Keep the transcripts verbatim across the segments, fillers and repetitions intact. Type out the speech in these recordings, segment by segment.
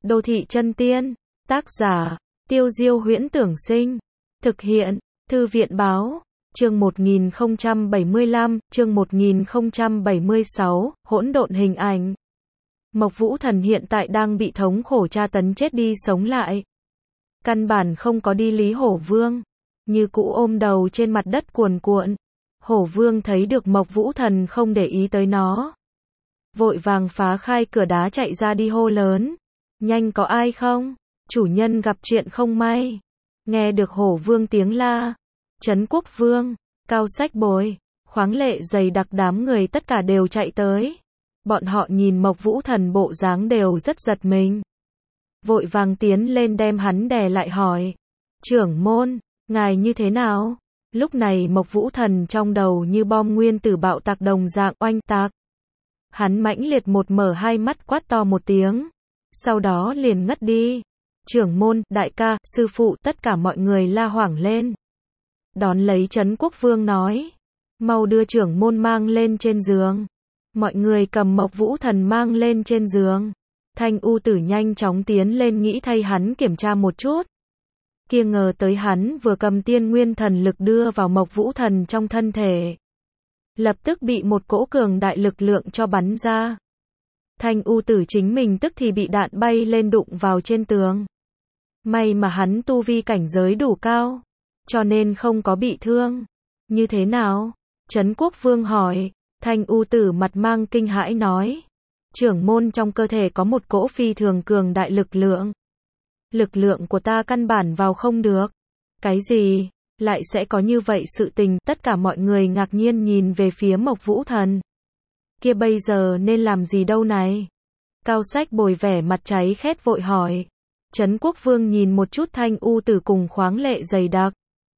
Đô thị chân tiên, tác giả, Tiêu Diêu Huyễn Tưởng Sinh, thực hiện, Thư viện Báo, chương một nghìn không trăm bảy mươi lăm, chương một nghìn không trăm bảy mươi sáu, hỗn độn hình ảnh. Mộc Vũ Thần hiện tại đang bị thống khổ tra tấn chết đi sống lại. Căn bản không có đi lý Hổ Vương, như cũ ôm đầu trên mặt đất cuồn cuộn. Hổ Vương thấy được Mộc Vũ Thần không để ý tới nó, vội vàng phá khai cửa đá chạy ra đi hô lớn. Nhanh, có ai không? Chủ nhân gặp chuyện không may. Nghe được Hổ Vương tiếng la, Trấn Quốc Vương, Cao Sách Bồi, Khoáng Lệ dày đặc đám người tất cả đều chạy tới. Bọn họ nhìn Mộc Vũ Thần bộ dáng đều rất giật mình. Vội vàng tiến lên đem hắn đè lại hỏi. Trưởng môn, ngài như thế nào? Lúc này Mộc Vũ Thần trong đầu như bom nguyên tử bạo tạc đồng dạng oanh tạc. Hắn mãnh liệt một mở hai mắt quát to một tiếng. Sau đó liền ngất đi. Trưởng môn, đại ca, sư phụ, tất cả mọi người la hoảng lên. Đón lấy Trấn Quốc Vương nói. Mau đưa trưởng môn mang lên trên giường. Mọi người cầm Mộc Vũ Thần mang lên trên giường. Thanh U Tử nhanh chóng tiến lên nghĩ thay hắn kiểm tra một chút. Kia ngờ tới hắn vừa cầm tiên nguyên thần lực đưa vào Mộc Vũ Thần trong thân thể. Lập tức bị một cỗ cường đại lực lượng cho bắn ra. Thanh U Tử chính mình tức thì bị đạn bay lên đụng vào trên tường. May mà hắn tu vi cảnh giới đủ cao, cho nên không có bị thương. Như thế nào? Trấn Quốc Vương hỏi. Thanh U Tử mặt mang kinh hãi nói. Trưởng môn, trong cơ thể có một cỗ phi thường cường đại lực lượng. Lực lượng của ta căn bản vào không được. Cái gì? Lại sẽ có như vậy sự tình? Tất cả mọi người ngạc nhiên nhìn về phía Mộc Vũ Thần. Kia bây giờ nên làm gì đâu này? Cao Sách Bồi vẻ mặt cháy khét vội hỏi. Trấn Quốc Vương nhìn một chút Thanh U Tử cùng Khoáng Lệ dày đặc.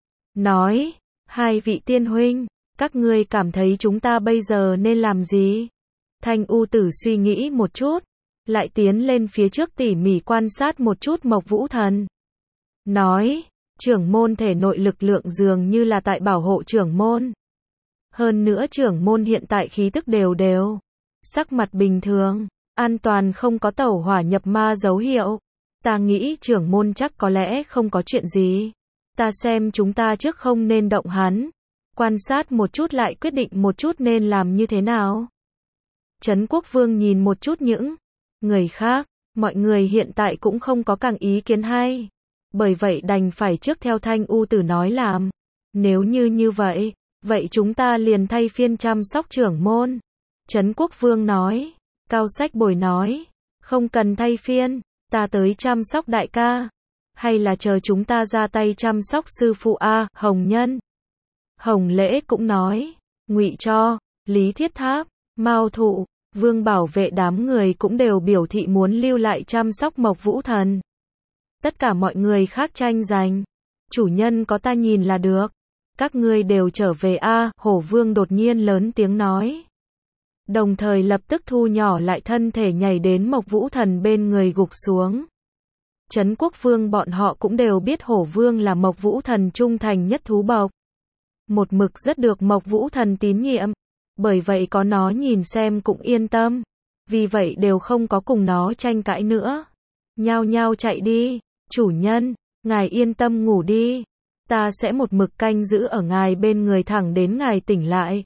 Nói, hai vị tiên huynh, các ngươi cảm thấy chúng ta bây giờ nên làm gì? Thanh U Tử suy nghĩ một chút, lại tiến lên phía trước tỉ mỉ quan sát một chút Mộc Vũ Thần. Nói, trưởng môn thể nội lực lượng dường như là tại bảo hộ trưởng môn. Hơn nữa trưởng môn hiện tại khí tức đều đều, sắc mặt bình thường, an toàn không có tẩu hỏa nhập ma dấu hiệu. Ta nghĩ trưởng môn chắc có lẽ không có chuyện gì. Ta xem chúng ta trước không nên động hắn. Quan sát một chút lại quyết định một chút nên làm như thế nào. Trấn Quốc Vương nhìn một chút những người khác, mọi người hiện tại cũng không có càng ý kiến hay. Bởi vậy đành phải trước theo Thanh U Tử nói làm. Nếu như như vậy, vậy chúng ta liền thay phiên chăm sóc trưởng môn. Trấn Quốc Vương nói. Cao Sách Bồi nói. Không cần thay phiên, ta tới chăm sóc đại ca. Hay là chờ chúng ta ra tay chăm sóc sư phụ a, Hồng Nhân. Hồng Lễ cũng nói. Ngụy Cho, Lý Thiết Tháp, Mao Thụ, Vương Bảo Vệ đám người cũng đều biểu thị muốn lưu lại chăm sóc Mộc Vũ Thần. Tất cả mọi người khác tranh giành. Chủ nhân có ta nhìn là được. Các ngươi đều trở về a, Hổ Vương đột nhiên lớn tiếng nói. Đồng thời lập tức thu nhỏ lại thân thể nhảy đến Mộc Vũ Thần bên người gục xuống. Trấn Quốc Vương bọn họ cũng đều biết Hổ Vương là Mộc Vũ Thần trung thành nhất thú bộc. Một mực rất được Mộc Vũ Thần tín nhiệm. Bởi vậy có nó nhìn xem cũng yên tâm. Vì vậy đều không có cùng nó tranh cãi nữa. Nhao nhao chạy đi. Chủ nhân, ngài yên tâm ngủ đi. Ta sẽ một mực canh giữ ở ngài bên người thẳng đến ngài tỉnh lại.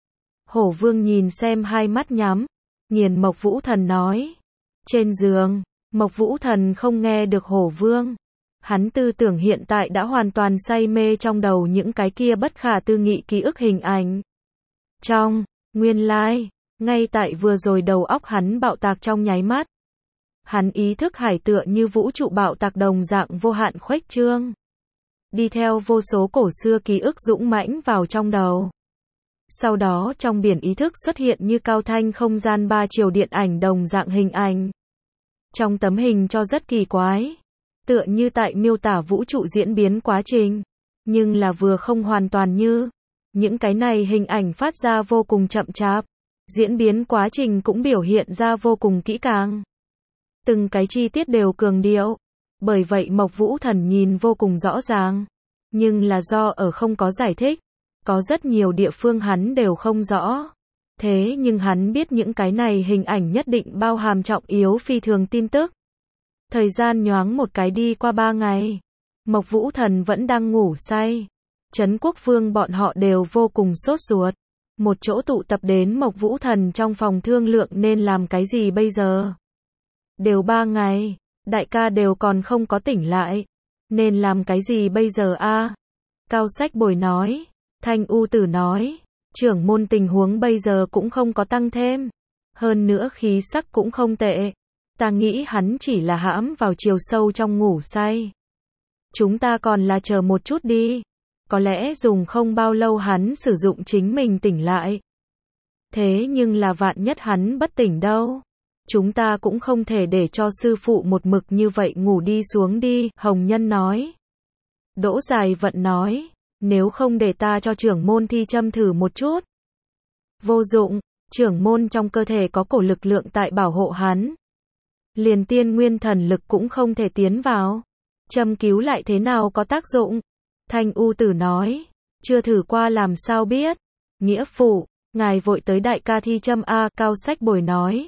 Hổ Vương nhìn xem hai mắt nhắm. Nghiền Mộc Vũ Thần nói. Trên giường, Mộc Vũ Thần không nghe được Hổ Vương. Hắn tư tưởng hiện tại đã hoàn toàn say mê trong đầu những cái kia bất khả tư nghị ký ức hình ảnh. Trong, nguyên lai, ngay tại vừa rồi đầu óc hắn bạo tạc trong nháy mắt. Hắn ý thức hải tựa như vũ trụ bạo tạc đồng dạng vô hạn khuếch trương. Đi theo vô số cổ xưa ký ức dũng mãnh vào trong đầu. Sau đó trong biển ý thức xuất hiện như cao thanh không gian ba chiều điện ảnh đồng dạng hình ảnh. Trong tấm hình cho rất kỳ quái. Tựa như tại miêu tả vũ trụ diễn biến quá trình. Nhưng là vừa không hoàn toàn như. Những cái này hình ảnh phát ra vô cùng chậm chạp. Diễn biến quá trình cũng biểu hiện ra vô cùng kỹ càng. Từng cái chi tiết đều cường điệu. Bởi vậy Mộc Vũ Thần nhìn vô cùng rõ ràng. Nhưng là do ở không có giải thích. Có rất nhiều địa phương hắn đều không rõ. Thế nhưng hắn biết những cái này hình ảnh nhất định bao hàm trọng yếu phi thường tin tức. Thời gian nhoáng một cái đi qua ba ngày. Mộc Vũ Thần vẫn đang ngủ say. Trấn Quốc Vương bọn họ đều vô cùng sốt ruột. Một chỗ tụ tập đến Mộc Vũ Thần trong phòng thương lượng nên làm cái gì bây giờ. Đều ba ngày, đại ca đều còn không có tỉnh lại. Nên làm cái gì bây giờ a? Cao Sách Bồi nói. Thanh U Tử nói. Trưởng môn tình huống bây giờ cũng không có tăng thêm. Hơn nữa khí sắc cũng không tệ. Ta nghĩ hắn chỉ là hãm vào chiều sâu trong ngủ say. Chúng ta còn là chờ một chút đi. Có lẽ dùng không bao lâu hắn sử dụng chính mình tỉnh lại. Thế nhưng là vạn nhất hắn bất tỉnh đâu. Chúng ta cũng không thể để cho sư phụ một mực như vậy ngủ đi xuống đi, Hồng Nhân nói. Đỗ Dài Vận nói, nếu không để ta cho trưởng môn thi châm thử một chút. Vô dụng, trưởng môn trong cơ thể có cổ lực lượng tại bảo hộ hắn. Liền tiên nguyên thần lực cũng không thể tiến vào. Châm cứu lại thế nào có tác dụng? Thanh U Tử nói, chưa thử qua làm sao biết. Nghĩa phụ, ngài vội tới đại ca thi châm a, Cao Sách Bồi nói.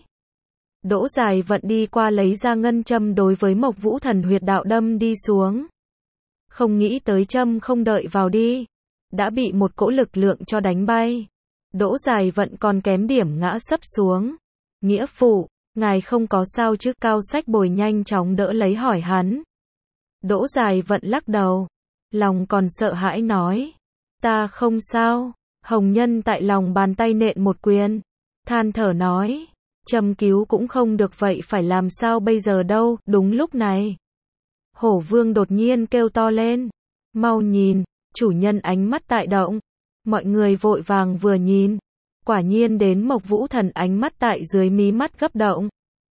Đỗ Dài Vận đi qua lấy ra ngân châm đối với Mộc Vũ Thần huyệt đạo đâm đi xuống. Không nghĩ tới châm không đợi vào đi, đã bị một cỗ lực lượng cho đánh bay. Đỗ Dài Vận còn kém điểm ngã sấp xuống. Nghĩa phụ, ngài không có sao chứ? Cao Sách Bồi nhanh chóng đỡ lấy hỏi hắn. Đỗ Dài Vận lắc đầu, lòng còn sợ hãi nói, ta không sao. Hồng Nhân tại lòng bàn tay nện một quyền, than thở nói, châm cứu cũng không được vậy phải làm sao bây giờ đâu. Đúng lúc này, Hổ Vương đột nhiên kêu to lên, mau nhìn, chủ nhân ánh mắt tại động. Mọi người vội vàng vừa nhìn, quả nhiên đến Mộc Vũ Thần ánh mắt tại dưới mí mắt gấp động.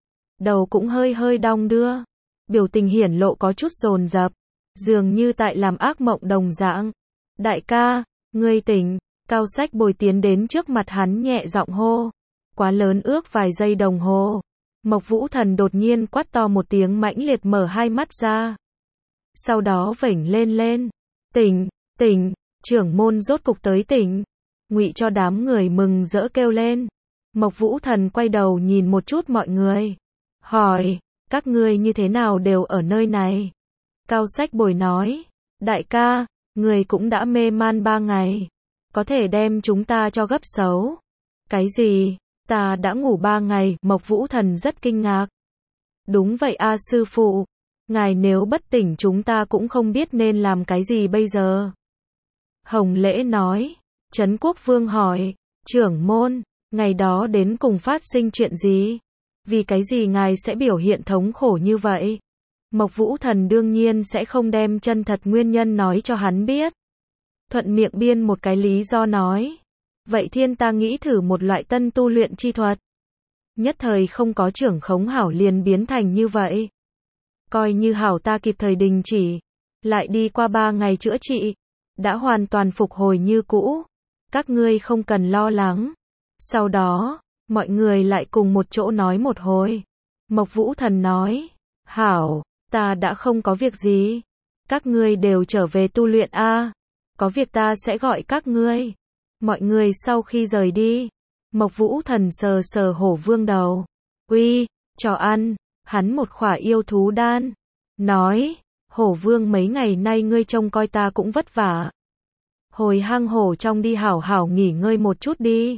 Đầu cũng hơi hơi đong đưa, biểu tình hiển lộ có chút dồn dập, dường như tại làm ác mộng đồng dạng. Đại ca, ngươi tỉnh. Cao Sách Bồi tiến đến trước mặt hắn nhẹ giọng hô. Quá lớn ước vài giây đồng hồ. Mộc Vũ Thần đột nhiên quát to một tiếng mãnh liệt mở hai mắt ra. Sau đó vểnh lên lên. Tỉnh, tỉnh, trưởng môn rốt cục tới tỉnh. Ngụy cho đám người mừng rỡ kêu lên. Mộc Vũ Thần quay đầu nhìn một chút mọi người. Hỏi, các ngươi như thế nào đều ở nơi này? Cao Sách Bồi nói, đại ca, người cũng đã mê man ba ngày. Có thể đem chúng ta cho gấp xấu. Cái gì? Ta đã ngủ ba ngày, Mộc Vũ Thần rất kinh ngạc. Đúng vậy a sư phụ. Ngài nếu bất tỉnh chúng ta cũng không biết nên làm cái gì bây giờ. Hồng Lễ nói. Trấn Quốc Vương hỏi, trưởng môn, ngày đó đến cùng phát sinh chuyện gì? Vì cái gì ngài sẽ biểu hiện thống khổ như vậy? Mộc Vũ Thần đương nhiên sẽ không đem chân thật nguyên nhân nói cho hắn biết. Thuận miệng biên một cái lý do nói. Vậy thiên ta nghĩ thử một loại tân tu luyện chi thuật. Nhất thời không có trưởng khống hảo liền biến thành như vậy. Coi như hảo ta kịp thời đình chỉ. Lại đi qua ba ngày chữa trị. Đã hoàn toàn phục hồi như cũ. Các ngươi không cần lo lắng. Sau đó, mọi người lại cùng một chỗ nói một hồi. Mộc Vũ Thần nói. Hảo, ta đã không có việc gì. Các ngươi đều trở về tu luyện a. Có việc ta sẽ gọi các ngươi. Mọi người sau khi rời đi, Mộc Vũ Thần sờ sờ Hổ Vương đầu. Uy, cho ăn. Hắn một khỏa yêu thú đan. Nói, Hổ Vương mấy ngày nay ngươi trông coi ta cũng vất vả. Hồi hang hổ trong đi hảo hảo nghỉ ngơi một chút đi.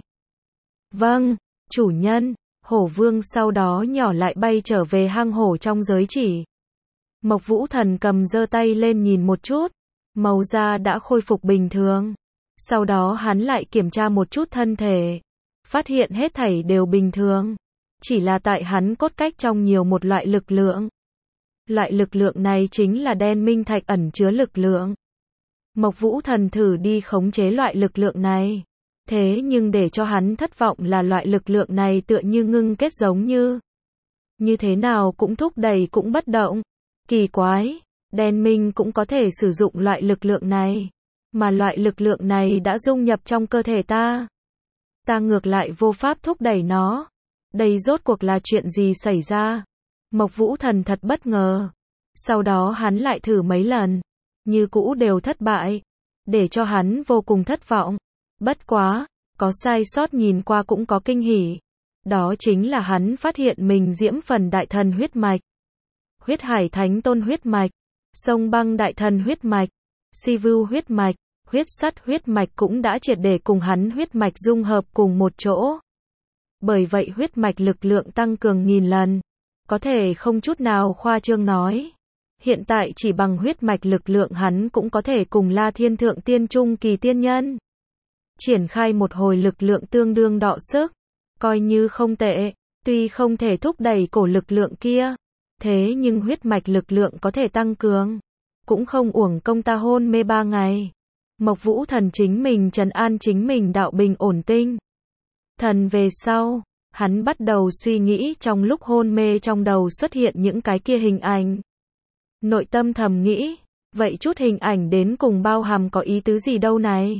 Vâng, chủ nhân. Hổ Vương sau đó nhỏ lại bay trở về hang hổ trong giới chỉ. Mộc Vũ Thần cầm giơ tay lên nhìn một chút. Màu da đã khôi phục bình thường. Sau đó hắn lại kiểm tra một chút thân thể. Phát hiện hết thảy đều bình thường. Chỉ là tại hắn cốt cách trong nhiều một loại lực lượng. Loại lực lượng này chính là đen minh thạch ẩn chứa lực lượng. Mộc Vũ Thần thử đi khống chế loại lực lượng này. Thế nhưng để cho hắn thất vọng là loại lực lượng này tựa như ngưng kết giống như. Như thế nào cũng thúc đẩy cũng bất động. Kỳ quái. Đen minh cũng có thể sử dụng loại lực lượng này. Mà loại lực lượng này đã dung nhập trong cơ thể ta. Ta ngược lại vô pháp thúc đẩy nó. Đây rốt cuộc là chuyện gì xảy ra? Mộc Vũ Thần thật bất ngờ. Sau đó hắn lại thử mấy lần. Như cũ đều thất bại. Để cho hắn vô cùng thất vọng. Bất quá, có sai sót nhìn qua cũng có kinh hỉ. Đó chính là hắn phát hiện mình diễm phần đại thần huyết mạch. huyết hải thánh tôn huyết mạch, sông băng đại thần huyết mạch, si vưu huyết mạch, huyết sắt huyết mạch cũng đã triệt để cùng hắn huyết mạch dung hợp cùng một chỗ. Bởi vậy huyết mạch lực lượng tăng cường nghìn lần. Có thể không chút nào khoa trương nói. Hiện tại chỉ bằng huyết mạch lực lượng hắn cũng có thể cùng La Thiên Thượng Tiên Trung Kỳ tiên nhân triển khai một hồi lực lượng tương đương đọ sức. Coi như không tệ, tuy không thể thúc đẩy cổ lực lượng kia. Thế nhưng huyết mạch lực lượng có thể tăng cường. Cũng không uổng công ta hôn mê ba ngày. Mộc Vũ Thần chính mình trấn an chính mình đạo bình ổn tinh thần về sau, hắn bắt đầu suy nghĩ trong lúc hôn mê trong đầu xuất hiện những cái kia hình ảnh. Nội tâm thầm nghĩ, vậy chút hình ảnh đến cùng bao hàm có ý tứ gì đâu này?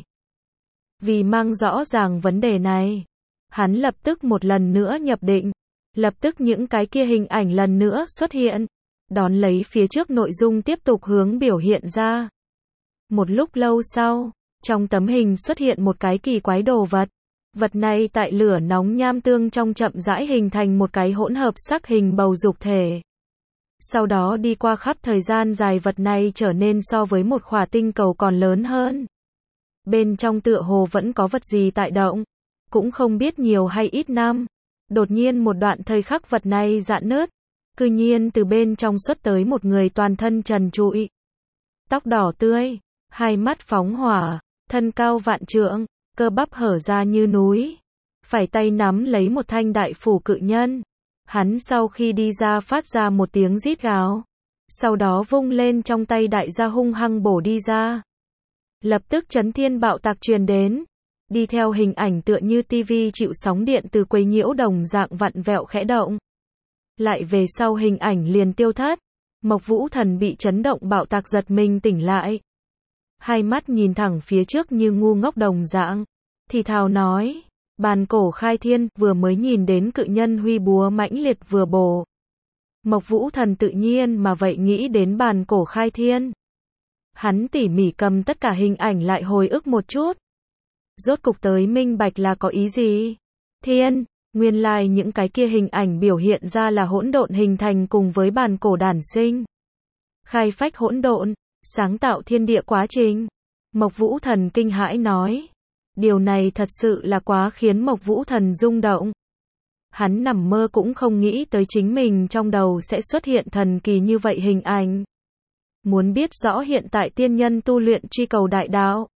Vì mang rõ ràng vấn đề này, hắn lập tức một lần nữa nhập định, lập tức những cái kia hình ảnh lần nữa xuất hiện, đón lấy phía trước nội dung tiếp tục hướng biểu hiện ra. Một lúc lâu sau, trong tấm hình xuất hiện một cái kỳ quái đồ vật. Vật này tại lửa nóng nham tương trong chậm rãi hình thành một cái hỗn hợp sắc hình bầu dục thể. Sau đó đi qua khắp thời gian dài vật này trở nên so với một khỏa tinh cầu còn lớn hơn. Bên trong tựa hồ vẫn có vật gì tại động. Cũng không biết nhiều hay ít năm. Đột nhiên một đoạn thời khắc vật này rạn nứt. Cư nhiên từ bên trong xuất tới một người toàn thân trần trụi. Tóc đỏ tươi, hai mắt phóng hỏa, thân cao vạn trượng. Cơ bắp hở ra như núi, phải tay nắm lấy một thanh đại phủ cự nhân. Hắn sau khi đi ra phát ra một tiếng rít gào, sau đó vung lên trong tay đại gia hung hăng bổ đi ra. Lập tức chấn thiên bạo tạc truyền đến, đi theo hình ảnh tựa như tivi chịu sóng điện từ quấy nhiễu đồng dạng vặn vẹo khẽ động. Lại về sau hình ảnh liền tiêu thất, Mộc Vũ Thần bị chấn động bạo tạc giật mình tỉnh lại. Hai mắt nhìn thẳng phía trước như ngu ngốc đồng dạng, thì thào nói, bàn cổ khai thiên, vừa mới nhìn đến cự nhân huy búa mãnh liệt vừa bổ. Mộc Vũ Thần tự nhiên mà vậy nghĩ đến bàn cổ khai thiên. Hắn tỉ mỉ cầm tất cả hình ảnh lại hồi ức một chút. Rốt cục tới minh bạch là có ý gì? Thiên, nguyên lai những cái kia hình ảnh biểu hiện ra là hỗn độn hình thành cùng với bàn cổ đản sinh. Khai phách hỗn độn. Sáng tạo thiên địa quá trình. Mộc Vũ Thần kinh hãi nói. Điều này thật sự là quá khiến Mộc Vũ Thần rung động. Hắn nằm mơ cũng không nghĩ tới chính mình trong đầu sẽ xuất hiện thần kỳ như vậy hình ảnh. Muốn biết rõ hiện tại tiên nhân tu luyện truy cầu đại đạo.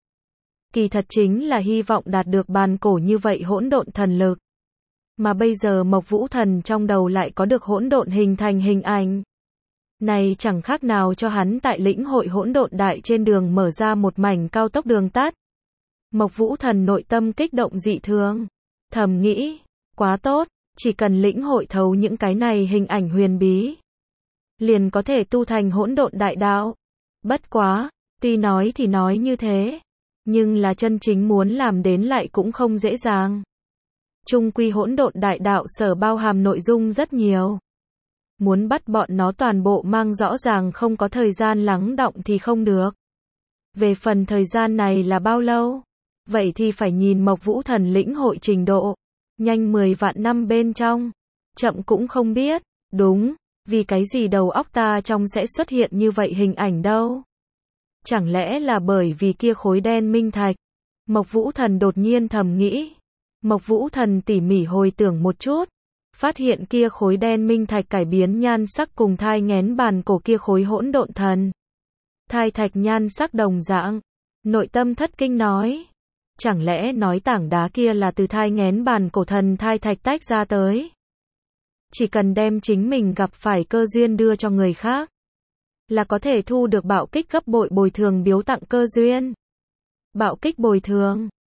Kỳ thật chính là hy vọng đạt được bàn cổ như vậy hỗn độn thần lực. Mà bây giờ Mộc Vũ Thần trong đầu lại có được hỗn độn hình thành hình ảnh. Này chẳng khác nào cho hắn tại lĩnh hội hỗn độn đại trên đường mở ra một mảnh cao tốc đường tắt. Mộc Vũ Thần nội tâm kích động dị thường. Thầm nghĩ, quá tốt, chỉ cần lĩnh hội thấu những cái này hình ảnh huyền bí. Liền có thể tu thành hỗn độn đại đạo. Bất quá, tuy nói thì nói như thế. Nhưng là chân chính muốn làm đến lại cũng không dễ dàng. Chung quy hỗn độn đại đạo sở bao hàm nội dung rất nhiều. Muốn bắt bọn nó toàn bộ mang rõ ràng không có thời gian lắng đọng thì không được. Về phần thời gian này là bao lâu? Vậy thì phải nhìn Mộc Vũ Thần lĩnh hội trình độ. Nhanh mười vạn năm bên trong. Chậm cũng không biết. Đúng, vì cái gì đầu óc ta trong sẽ xuất hiện như vậy hình ảnh đâu? Chẳng lẽ là bởi vì kia khối đen minh thạch? Mộc Vũ Thần đột nhiên thầm nghĩ. Mộc Vũ Thần tỉ mỉ hồi tưởng một chút. Phát hiện kia khối đen minh thạch cải biến nhan sắc cùng thai nghén bàn cổ kia khối hỗn độn thần. Thai thạch nhan sắc đồng dạng. Nội tâm thất kinh nói. Chẳng lẽ nói tảng đá kia là từ thai nghén bàn cổ thần thai thạch tách ra tới? Chỉ cần đem chính mình gặp phải cơ duyên đưa cho người khác. Là có thể thu được bạo kích gấp bội bồi thường biếu tặng cơ duyên. Bạo kích bồi thường.